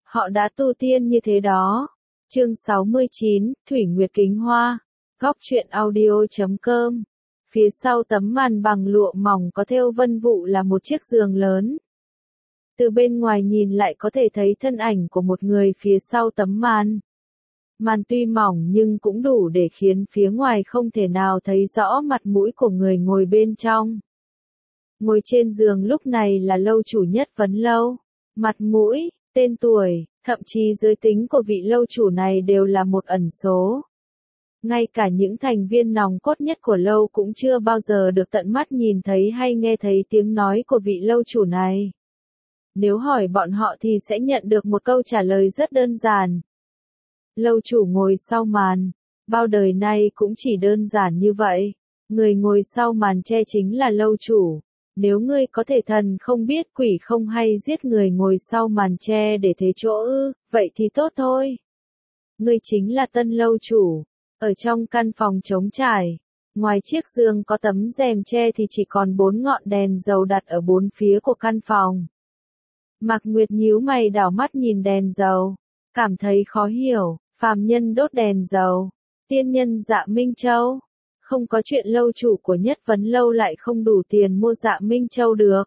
Họ đã tu tiên như thế đó. Chương 69, Thủy Nguyệt Kính Hoa. Góc truyện audio.com. Phía sau tấm màn bằng lụa mỏng có thêu vân vụ là một chiếc giường lớn. Từ bên ngoài nhìn lại có thể thấy thân ảnh của một người phía sau tấm màn. Màn tuy mỏng nhưng cũng đủ để khiến phía ngoài không thể nào thấy rõ mặt mũi của người ngồi bên trong. Ngồi trên giường lúc này là lâu chủ Nhất Vấn Lâu. Mặt mũi, tên tuổi, thậm chí giới tính của vị lâu chủ này đều là một ẩn số. Ngay cả những thành viên nòng cốt nhất của lâu cũng chưa bao giờ được tận mắt nhìn thấy hay nghe thấy tiếng nói của vị lâu chủ này. Nếu hỏi bọn họ thì sẽ nhận được một câu trả lời rất đơn giản. Lâu chủ ngồi sau màn, bao đời nay cũng chỉ đơn giản như vậy. Người ngồi sau màn che chính là lâu chủ. Nếu ngươi có thể thần không biết quỷ không hay giết người ngồi sau màn che để thế chỗ vậy thì tốt thôi. Ngươi chính là tân lâu chủ. Ở trong căn phòng trống trải, ngoài chiếc giường có tấm rèm che thì chỉ còn 4 ngọn đèn dầu đặt ở bốn phía của căn phòng. Mạc Nguyệt nhíu mày đảo mắt nhìn đèn dầu, cảm thấy khó hiểu, phàm nhân đốt đèn dầu, tiên nhân Dạ Minh Châu. Không có chuyện lâu chủ của Nhất Vấn Lâu lại không đủ tiền mua Dạ Minh Châu được.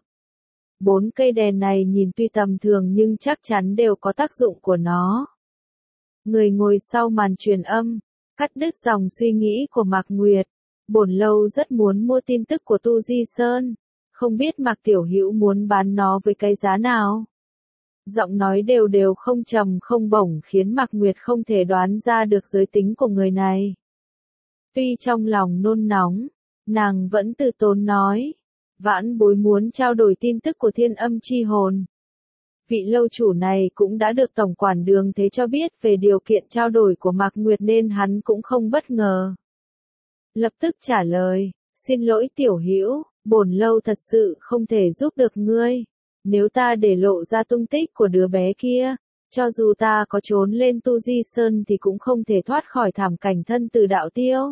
4 cây đèn này nhìn tuy tầm thường nhưng chắc chắn đều có tác dụng của nó. Người ngồi sau màn truyền âm, cắt đứt dòng suy nghĩ của Mạc Nguyệt. Bổn lâu rất muốn mua tin tức của Tu Di Sơn, không biết Mạc Tiểu Hữu muốn bán nó với cái giá nào. Giọng nói đều đều không trầm không bổng khiến Mạc Nguyệt không thể đoán ra được giới tính của người này. Tuy trong lòng nôn nóng, nàng vẫn từ tốn nói, vãn bối muốn trao đổi tin tức của Thiên Âm Chi Hồn. Vị lâu chủ này cũng đã được tổng quản Đường Thế cho biết về điều kiện trao đổi của Mạc Nguyệt nên hắn cũng không bất ngờ. Lập tức trả lời, xin lỗi tiểu hữu, bổn lâu thật sự không thể giúp được ngươi. Nếu ta để lộ ra tung tích của đứa bé kia, cho dù ta có trốn lên Tu Di Sơn thì cũng không thể thoát khỏi thảm cảnh thân từ đạo tiêu.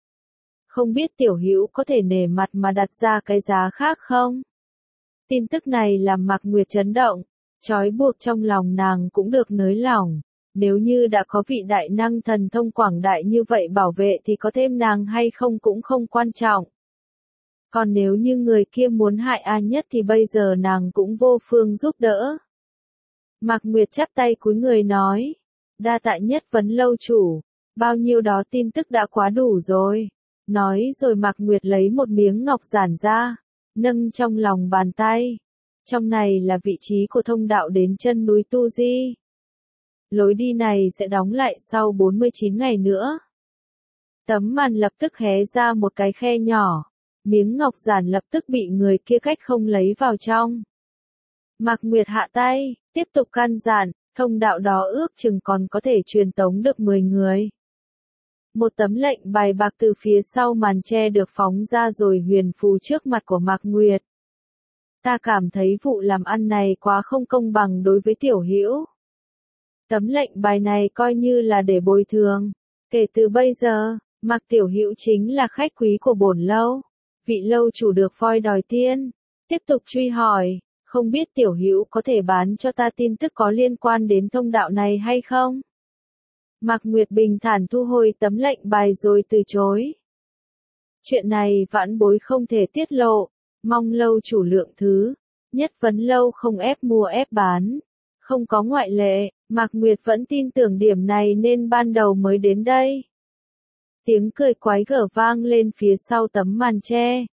Không biết tiểu hữu có thể nể mặt mà đặt ra cái giá khác không? Tin tức này làm Mạc Nguyệt chấn động, trói buộc trong lòng nàng cũng được nới lỏng. Nếu như đã có vị đại năng thần thông quảng đại như vậy bảo vệ thì có thêm nàng hay không cũng không quan trọng. Còn nếu như người kia muốn hại A Nhất thì bây giờ nàng cũng vô phương giúp đỡ. Mạc Nguyệt chắp tay cúi người nói, đa tạ Nhất Vấn Lâu chủ, bao nhiêu đó tin tức đã quá đủ rồi. Nói rồi Mạc Nguyệt lấy một miếng ngọc giản ra, nâng trong lòng bàn tay. Trong này là vị trí của thông đạo đến chân núi Tu Di. Lối đi này sẽ đóng lại sau 49 ngày nữa. Tấm màn lập tức hé ra một cái khe nhỏ. Miếng ngọc giản lập tức bị người kia cách không lấy vào trong. Mạc Nguyệt hạ tay, tiếp tục căn dặn, thông đạo đó ước chừng còn có thể truyền tống được 10 người. Một tấm lệnh bài bạc từ phía sau màn che được phóng ra rồi huyền phù trước mặt của Mạc Nguyệt. Ta cảm thấy vụ làm ăn này quá không công bằng đối với tiểu hữu. Tấm lệnh bài này coi như là để bồi thường. Kể từ bây giờ, Mạc Tiểu Hữu chính là khách quý của bổn lâu. Vị lâu chủ được voi đòi tiên. Tiếp tục truy hỏi, không biết tiểu hữu có thể bán cho ta tin tức có liên quan đến thông đạo này hay không? Mạc Nguyệt bình thản thu hồi tấm lệnh bài rồi từ chối. Chuyện này vãn bối không thể tiết lộ, mong lâu chủ lượng thứ. Nhất Vấn Lâu không ép mua ép bán. Không có ngoại lệ, Mạc Nguyệt vẫn tin tưởng điểm này nên ban đầu mới đến đây. Tiếng cười quái gở vang lên phía sau tấm màn che.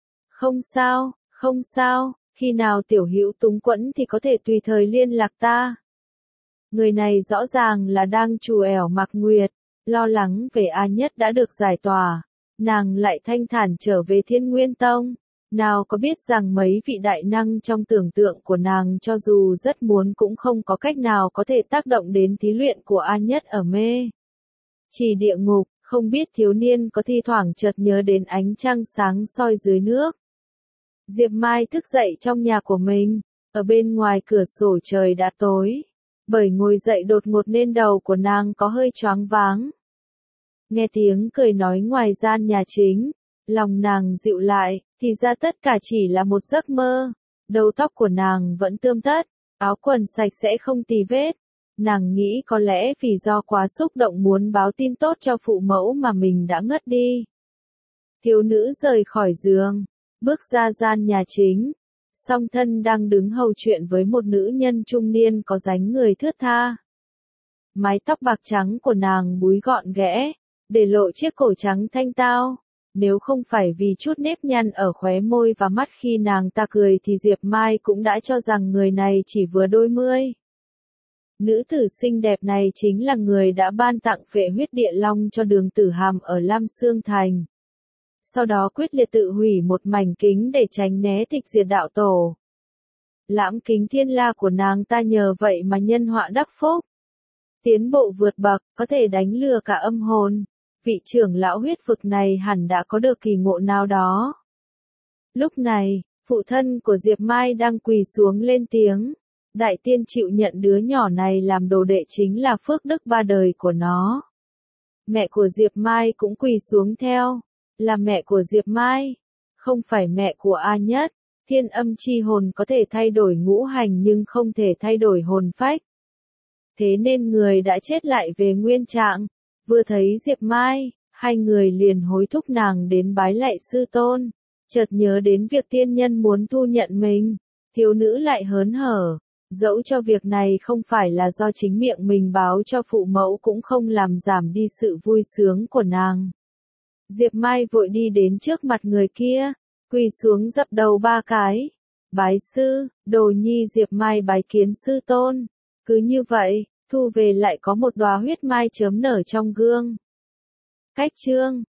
Không sao, khi nào tiểu hữu túng quẫn thì có thể tùy thời liên lạc ta. Người này rõ ràng là đang trù ẻo Mạc Nguyệt, lo lắng về A Nhất đã được giải tỏa. Nàng lại thanh thản trở về Thiên Nguyên Tông. Nào có biết rằng mấy vị đại năng trong tưởng tượng của nàng cho dù rất muốn cũng không có cách nào có thể tác động đến thí luyện của A Nhất ở mê. Chỉ địa ngục, không biết thiếu niên có thi thoảng chợt nhớ đến ánh trăng sáng soi dưới nước. Diệp Mai thức dậy trong nhà của mình, ở bên ngoài cửa sổ trời đã tối. Bởi ngồi dậy đột ngột nên đầu của nàng có hơi choáng váng. Nghe tiếng cười nói ngoài gian nhà chính, lòng nàng dịu lại, thì ra tất cả chỉ là một giấc mơ. Đầu tóc của nàng vẫn tươm tất, áo quần sạch sẽ không tì vết, Nàng nghĩ có lẽ vì do quá xúc động muốn báo tin tốt cho phụ mẫu mà mình đã ngất đi. Thiếu nữ rời khỏi giường, bước ra gian nhà chính. Song thân đang đứng hầu chuyện với một nữ nhân trung niên có dáng người thướt tha. Mái tóc bạc trắng của nàng búi gọn ghẽ, để lộ chiếc cổ trắng thanh tao. Nếu không phải vì chút nếp nhăn ở khóe môi và mắt khi nàng ta cười thì Diệp Mai cũng đã cho rằng người này chỉ vừa đôi mươi. Nữ tử xinh đẹp này chính là người đã ban tặng Phệ Huyết Địa Long cho Đường Tử Hàm ở Lam Xương Thành. Sau đó quyết liệt tự hủy một mảnh kính để tránh né tịch diệt đạo tổ. Lãm kính thiên la của nàng ta nhờ vậy mà nhân họa đắc phúc. Tiến bộ vượt bậc, có thể đánh lừa cả âm hồn. Vị trưởng lão huyết vực này hẳn đã có được kỳ ngộ nào đó. Lúc này, phụ thân của Diệp Mai đang quỳ xuống lên tiếng. Đại tiên chịu nhận đứa nhỏ này làm đồ đệ chính là phước đức ba đời của nó. Mẹ của Diệp Mai cũng quỳ xuống theo. Là mẹ của Diệp Mai, không phải mẹ của A Nhất. Thiên âm chi hồn có thể thay đổi ngũ hành nhưng không thể thay đổi hồn phách. Thế nên người đã chết lại về nguyên trạng. Vừa thấy Diệp Mai, hai người liền hối thúc nàng đến bái lạy sư tôn. Chợt nhớ đến việc tiên nhân muốn thu nhận mình, thiếu nữ lại hớn hở. Dẫu cho việc này không phải là do chính miệng mình báo cho phụ mẫu cũng không làm giảm đi sự vui sướng của nàng. Diệp Mai vội đi đến trước mặt người kia, quỳ xuống dập đầu 3 cái. Bái sư, đồ nhi Diệp Mai bái kiến sư tôn. Cứ như vậy, thu về lại có một đóa huyết mai chớm nở trong gương. Cách chương